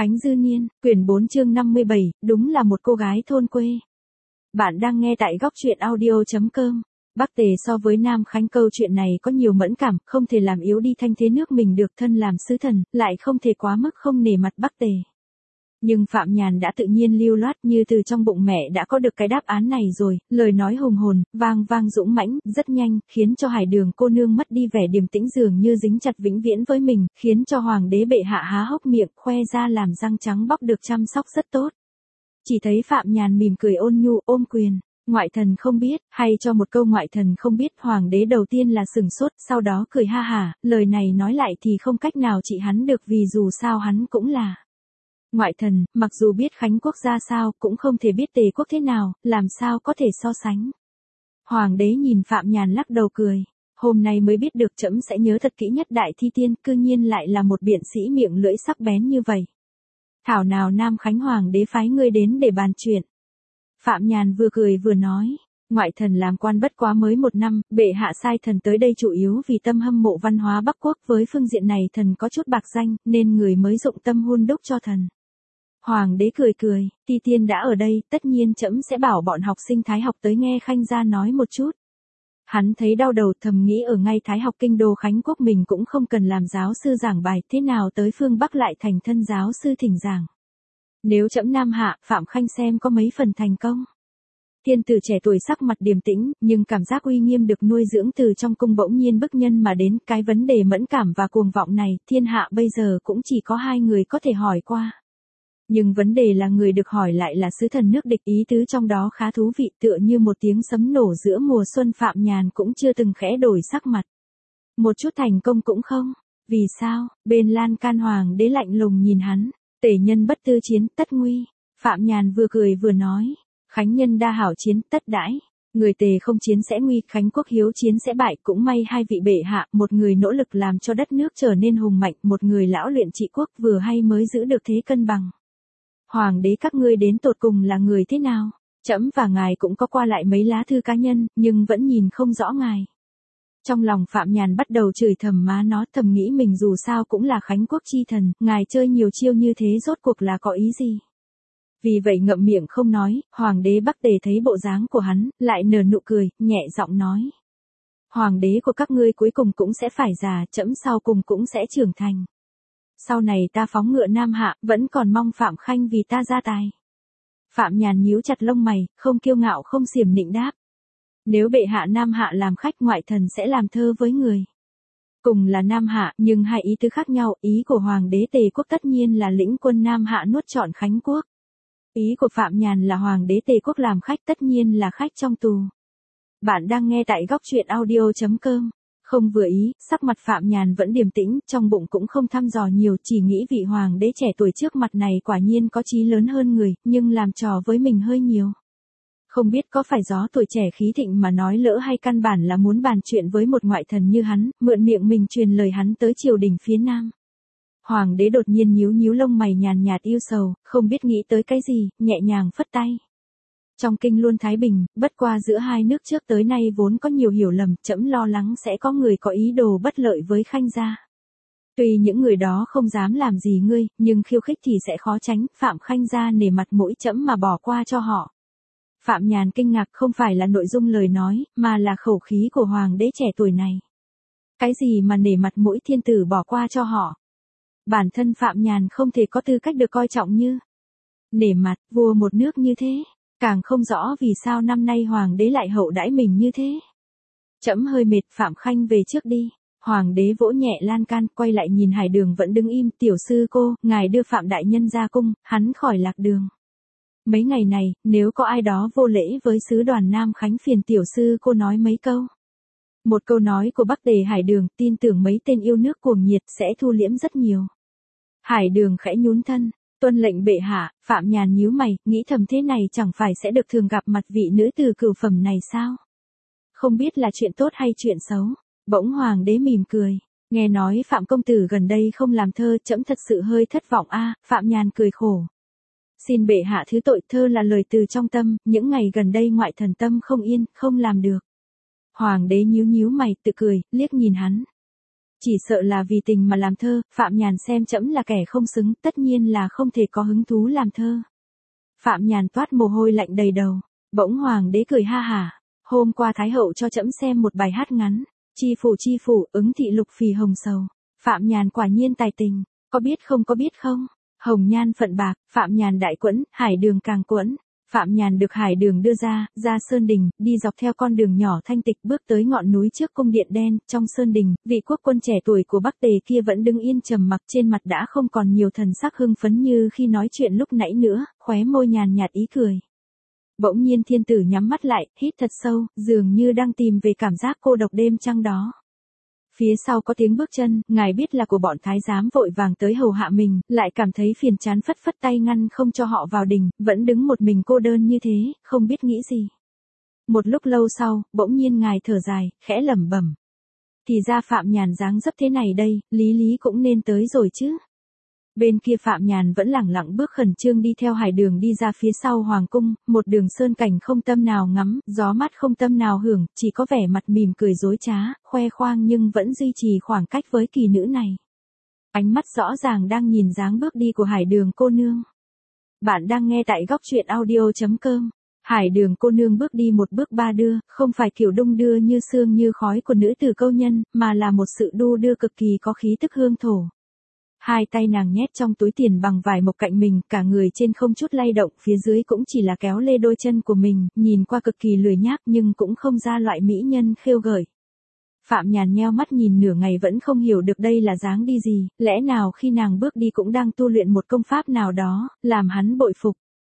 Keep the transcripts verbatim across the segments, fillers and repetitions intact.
Khánh Dư Niên, quyển bốn chương năm mươi bảy, đúng là một cô gái thôn quê. Bạn đang nghe tại góc truyện audio chấm com. Bắc Tề so với Nam Khánh câu chuyện này có nhiều mẫn cảm, không thể làm yếu đi thanh thế nước mình được thân làm sứ thần, lại không thể quá mức không nể mặt Bắc Tề. Nhưng Phạm Nhàn đã tự nhiên lưu loát như từ trong bụng mẹ đã có được cái đáp án này rồi, lời nói hùng hồn, vang vang dũng mãnh, rất nhanh, khiến cho Hải Đường cô nương mất đi vẻ điềm tĩnh dường như dính chặt vĩnh viễn với mình, khiến cho Hoàng đế bệ hạ há hốc miệng, khoe ra làm răng trắng bóc được chăm sóc rất tốt. Chỉ thấy Phạm Nhàn mỉm cười ôn nhu, ôm quyền. Ngoại thần không biết, hay cho một câu ngoại thần không biết, Hoàng đế đầu tiên là sừng sốt, sau đó cười ha hả, lời này nói lại thì không cách nào trị hắn được vì dù sao hắn cũng là ngoại thần, mặc dù biết Khánh quốc ra sao, cũng không thể biết Tề quốc thế nào, làm sao có thể so sánh. Hoàng đế nhìn Phạm Nhàn lắc đầu cười, hôm nay mới biết được trẫm sẽ nhớ thật kỹ nhất Đại Thi Tiên, cư nhiên lại là một biện sĩ miệng lưỡi sắc bén như vậy. Thảo nào Nam Khánh Hoàng đế phái ngươi đến để bàn chuyện. Phạm Nhàn vừa cười vừa nói, ngoại thần làm quan bất quá mới một năm, bệ hạ sai thần tới đây chủ yếu vì tâm hâm mộ văn hóa Bắc quốc, với phương diện này thần có chút bạc danh, nên người mới dụng tâm hun đúc cho thần. Hoàng đế cười cười, Thi Tiên đã ở đây, tất nhiên trẫm sẽ bảo bọn học sinh Thái học tới nghe Khanh gia nói một chút. Hắn thấy đau đầu, thầm nghĩ ở ngay Thái học kinh đô Khánh quốc mình cũng không cần làm giáo sư giảng bài, thế nào tới phương Bắc lại thành thân giáo sư thỉnh giảng. Nếu trẫm nam hạ, Phạm Khanh xem có mấy phần thành công. Thiên tử trẻ tuổi sắc mặt điềm tĩnh, nhưng cảm giác uy nghiêm được nuôi dưỡng từ trong cung bỗng nhiên bức nhân mà đến, cái vấn đề mẫn cảm và cuồng vọng này, thiên hạ bây giờ cũng chỉ có hai người có thể hỏi qua. Nhưng vấn đề là người được hỏi lại là sứ thần nước địch, ý tứ trong đó khá thú vị, tựa như một tiếng sấm nổ giữa mùa xuân. Phạm Nhàn cũng chưa từng khẽ đổi sắc mặt. Một chút thành công cũng không. Vì sao? Bên lan can Hoàng đế lạnh lùng nhìn hắn. Tể nhân bất tư chiến, tất nguy. Phạm Nhàn vừa cười vừa nói. Khánh nhân đa hảo chiến, tất đãi. Người Tề không chiến sẽ nguy, Khánh quốc hiếu chiến sẽ bại. Cũng may hai vị bệ hạ, một người nỗ lực làm cho đất nước trở nên hùng mạnh, một người lão luyện trị quốc, vừa hay mới giữ được thế cân bằng. Hoàng đế các ngươi đến tột cùng là người thế nào? Trẫm và ngài cũng có qua lại mấy lá thư cá nhân, nhưng vẫn nhìn không rõ ngài. Trong lòng Phạm Nhàn bắt đầu chửi thầm má nó, thầm nghĩ mình dù sao cũng là Khánh quốc chi thần, ngài chơi nhiều chiêu như thế rốt cuộc là có ý gì? Vì vậy ngậm miệng không nói. Hoàng đế Bắc Tề thấy bộ dáng của hắn, lại nở nụ cười, nhẹ giọng nói. Hoàng đế của các ngươi cuối cùng cũng sẽ phải già, trẫm sau cùng cũng sẽ trưởng thành. Sau này ta phóng ngựa Nam hạ, vẫn còn mong Phạm Khanh vì ta ra tài. Phạm Nhàn nhíu chặt lông mày, không kiêu ngạo không xiểm nịnh đáp. Nếu bệ hạ Nam hạ làm khách, ngoại thần sẽ làm thơ với người. Cùng là Nam hạ, nhưng hai ý tứ khác nhau, ý của Hoàng đế Tề quốc tất nhiên là lĩnh quân Nam hạ nuốt trọn Khánh quốc. Ý của Phạm Nhàn là Hoàng đế Tề quốc làm khách, tất nhiên là khách trong tù. Bạn đang nghe tại góc truyện audio chấm com. Không vừa ý, sắc mặt Phạm Nhàn vẫn điềm tĩnh, trong bụng cũng không thăm dò nhiều, chỉ nghĩ vị hoàng đế trẻ tuổi trước mặt này quả nhiên có chí lớn hơn người, nhưng làm trò với mình hơi nhiều. Không biết có phải gió tuổi trẻ khí thịnh mà nói lỡ, hay căn bản là muốn bàn chuyện với một ngoại thần như hắn, mượn miệng mình truyền lời hắn tới triều đình phía Nam. Hoàng đế đột nhiên nhíu nhíu lông mày, nhàn nhạt yêu sầu, không biết nghĩ tới cái gì, nhẹ nhàng phất tay. Trong kinh luôn thái bình, bất qua giữa hai nước trước tới nay vốn có nhiều hiểu lầm, trẫm lo lắng sẽ có người có ý đồ bất lợi với Khanh gia. Tuy những người đó không dám làm gì ngươi, nhưng khiêu khích thì sẽ khó tránh, Phạm Khanh gia nể mặt mũi trẫm mà bỏ qua cho họ. Phạm Nhàn kinh ngạc, không phải là nội dung lời nói, mà là khẩu khí của hoàng đế trẻ tuổi này. Cái gì mà nể mặt mũi thiên tử bỏ qua cho họ? Bản thân Phạm Nhàn không thể có tư cách được coi trọng như nể mặt vua một nước như thế. Càng không rõ vì sao năm nay hoàng đế lại hậu đãi mình như thế. Trẫm hơi mệt, Phạm Khanh về trước đi. Hoàng đế vỗ nhẹ lan can, quay lại nhìn Hải Đường vẫn đứng im, tiểu sư cô, ngài đưa Phạm đại nhân ra cung, hắn khỏi lạc đường. Mấy ngày này, nếu có ai đó vô lễ với sứ đoàn Nam Khánh, phiền tiểu sư cô nói mấy câu. Một câu nói của Bắc Tề Hải Đường, tin tưởng mấy tên yêu nước cuồng nhiệt sẽ thu liễm rất nhiều. Hải Đường khẽ nhún thân. Tuân lệnh bệ hạ. Phạm Nhàn nhíu mày, nghĩ thầm thế này chẳng phải sẽ được thường gặp mặt vị nữ từ cửu phẩm này sao? Không biết là chuyện tốt hay chuyện xấu. Bỗng hoàng đế mỉm cười. Nghe nói Phạm công tử gần đây không làm thơ, trẫm thật sự hơi thất vọng a. Phạm Nhàn cười khổ. Xin bệ hạ thứ tội, thơ là lời từ trong tâm, những ngày gần đây ngoại thần tâm không yên, không làm được. Hoàng đế nhíu nhíu mày, tự cười, liếc nhìn hắn. Chỉ sợ là vì tình mà làm thơ, Phạm Nhàn xem trẫm là kẻ không xứng, tất nhiên là không thể có hứng thú làm thơ. Phạm Nhàn toát mồ hôi lạnh đầy đầu, bỗng hoàng đế cười ha hả, hôm qua Thái hậu cho trẫm xem một bài hát ngắn, chi phủ chi phủ, ứng thị lục phì hồng sầu. Phạm Nhàn quả nhiên tài tình, có biết không có biết không, hồng nhan phận bạc, Phạm Nhàn đại quẫn, hải đường càng quẫn. Phạm Nhàn được hải đường đưa ra, ra Sơn Đình, đi dọc theo con đường nhỏ thanh tịch bước tới ngọn núi trước cung điện đen, trong Sơn Đình, vị quốc quân trẻ tuổi của Bắc Tề kia vẫn đứng yên trầm mặc, trên mặt đã không còn nhiều thần sắc hưng phấn như khi nói chuyện lúc nãy nữa, khóe môi nhàn nhạt ý cười. Bỗng nhiên thiên tử nhắm mắt lại, hít thật sâu, dường như đang tìm về cảm giác cô độc đêm trăng đó. Phía sau có tiếng bước chân, ngài biết là của bọn thái giám vội vàng tới hầu hạ mình, lại cảm thấy phiền chán phất phất tay ngăn không cho họ vào đình, vẫn đứng một mình cô đơn như thế, không biết nghĩ gì. Một lúc lâu sau, bỗng nhiên ngài thở dài, khẽ lẩm bẩm. Thì ra Phạm Nhàn dáng dấp thế này đây, lý lý cũng nên tới rồi chứ. Bên kia Phạm Nhàn vẫn lẳng lặng bước khẩn trương đi theo hải đường đi ra phía sau hoàng cung, một đường sơn cảnh không tâm nào ngắm, gió mát không tâm nào hưởng, chỉ có vẻ mặt mỉm cười dối trá, khoe khoang nhưng vẫn duy trì khoảng cách với kỳ nữ này. Ánh mắt rõ ràng đang nhìn dáng bước đi của hải đường cô nương. Bạn đang nghe tại góc truyện audio chấm com. Hải đường cô nương bước đi một bước ba đưa, không phải kiểu đung đưa như sương như khói của nữ tử câu nhân, mà là một sự đu đưa cực kỳ có khí tức hương thổ. Hai tay nàng nhét trong túi tiền bằng vải mộc cạnh mình, cả người trên không chút lay động, phía dưới cũng chỉ là kéo lê đôi chân của mình, nhìn qua cực kỳ lười nhác nhưng cũng không ra loại mỹ nhân khêu gợi. Phạm Nhàn nheo mắt nhìn nửa ngày vẫn không hiểu được đây là dáng đi gì, lẽ nào khi nàng bước đi cũng đang tu luyện một công pháp nào đó, làm hắn bội phục.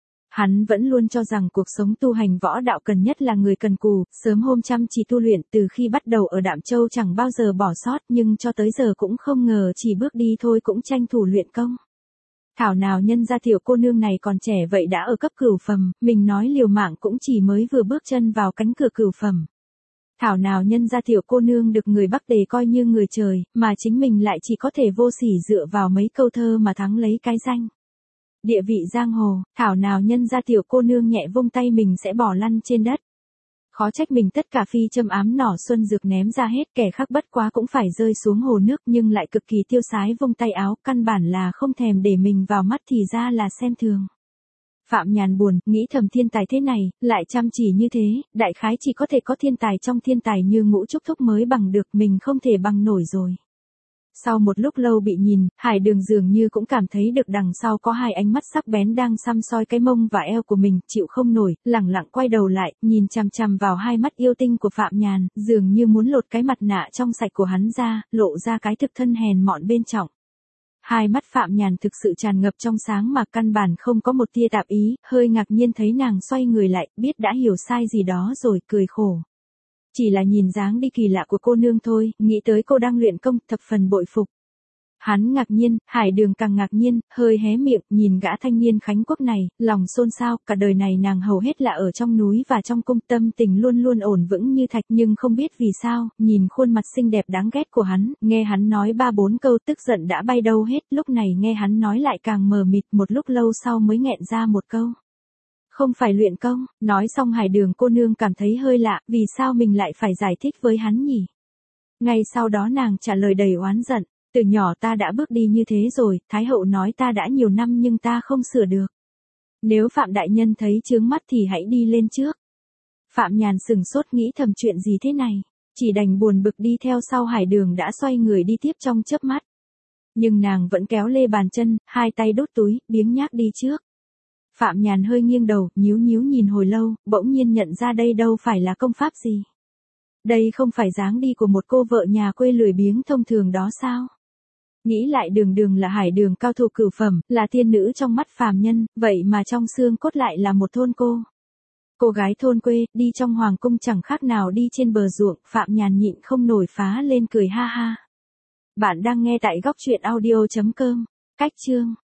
Hắn vẫn luôn cho rằng cuộc sống tu hành võ đạo cần nhất là người cần cù, sớm hôm chăm chỉ tu luyện, từ khi bắt đầu ở Đạm Châu chẳng bao giờ bỏ sót, nhưng cho tới giờ cũng không ngờ chỉ bước đi thôi cũng tranh thủ luyện công. Thảo nào nhân gia tiểu cô nương này còn trẻ vậy đã ở cấp cửu phẩm, mình nói liều mạng cũng chỉ mới vừa bước chân vào cánh cửa cửu phẩm. Thảo nào nhân gia tiểu cô nương được người Bắc Tề coi như người trời, mà chính mình lại chỉ có thể vô sỉ dựa vào mấy câu thơ mà thắng lấy cái danh. Địa vị giang hồ, thảo nào nhân gia tiểu cô nương nhẹ vung tay mình sẽ bỏ lăn trên đất. Khó trách mình tất cả phi châm ám nỏ xuân dược ném ra hết, kẻ khác bất quá cũng phải rơi xuống hồ nước nhưng lại cực kỳ tiêu sái vung tay áo, căn bản là không thèm để mình vào mắt thì ra là xem thường. Phạm Nhàn buồn, nghĩ thầm thiên tài thế này, lại chăm chỉ như thế, đại khái chỉ có thể có thiên tài trong thiên tài như Ngũ Trúc Thúc mới bằng được, mình không thể bằng nổi rồi. Sau một lúc lâu bị nhìn, hải đường dường như cũng cảm thấy được đằng sau có hai ánh mắt sắc bén đang săm soi cái mông và eo của mình, chịu không nổi, lẳng lặng quay đầu lại, nhìn chằm chằm vào hai mắt yêu tinh của Phạm Nhàn, dường như muốn lột cái mặt nạ trong sạch của hắn ra, lộ ra cái thực thân hèn mọn bên trong. Hai mắt Phạm Nhàn thực sự tràn ngập trong sáng mà căn bản không có một tia tạp ý, hơi ngạc nhiên thấy nàng xoay người lại, biết đã hiểu sai gì đó rồi, cười khổ. Chỉ là nhìn dáng đi kỳ lạ của cô nương thôi, nghĩ tới cô đang luyện công, thập phần bội phục. Hắn ngạc nhiên, hải đường càng ngạc nhiên, hơi hé miệng, nhìn gã thanh niên Khánh Quốc này, lòng xôn xao, cả đời này nàng hầu hết là ở trong núi và trong cung, tâm tình luôn luôn ổn vững như thạch, nhưng không biết vì sao, nhìn khuôn mặt xinh đẹp đáng ghét của hắn, nghe hắn nói ba bốn câu tức giận đã bay đâu hết, lúc này nghe hắn nói lại càng mờ mịt, một lúc lâu sau mới nghẹn ra một câu. Không phải luyện công, nói xong hải đường cô nương cảm thấy hơi lạ, vì sao mình lại phải giải thích với hắn nhỉ? Ngay sau đó nàng trả lời đầy oán giận, từ nhỏ ta đã bước đi như thế rồi, Thái hậu nói ta đã nhiều năm nhưng ta không sửa được. Nếu Phạm đại nhân thấy chướng mắt thì hãy đi lên trước. Phạm Nhàn sừng sốt nghĩ thầm chuyện gì thế này, chỉ đành buồn bực đi theo sau hải đường đã xoay người đi tiếp trong chớp mắt. Nhưng nàng vẫn kéo lê bàn chân, hai tay đút túi, biếng nhác đi trước. Phạm Nhàn hơi nghiêng đầu, nhíu nhíu nhìn hồi lâu, bỗng nhiên nhận ra đây đâu phải là công pháp gì. Đây không phải dáng đi của một cô vợ nhà quê lười biếng thông thường đó sao? Nghĩ lại đường đường là hải đường cao thủ cửu phẩm, là tiên nữ trong mắt phàm nhân, vậy mà trong xương cốt lại là một thôn cô. Cô gái thôn quê, đi trong hoàng cung chẳng khác nào đi trên bờ ruộng, Phạm Nhàn nhịn không nổi phá lên cười ha ha. Bạn đang nghe tại góc truyện audio chấm com. Cách chương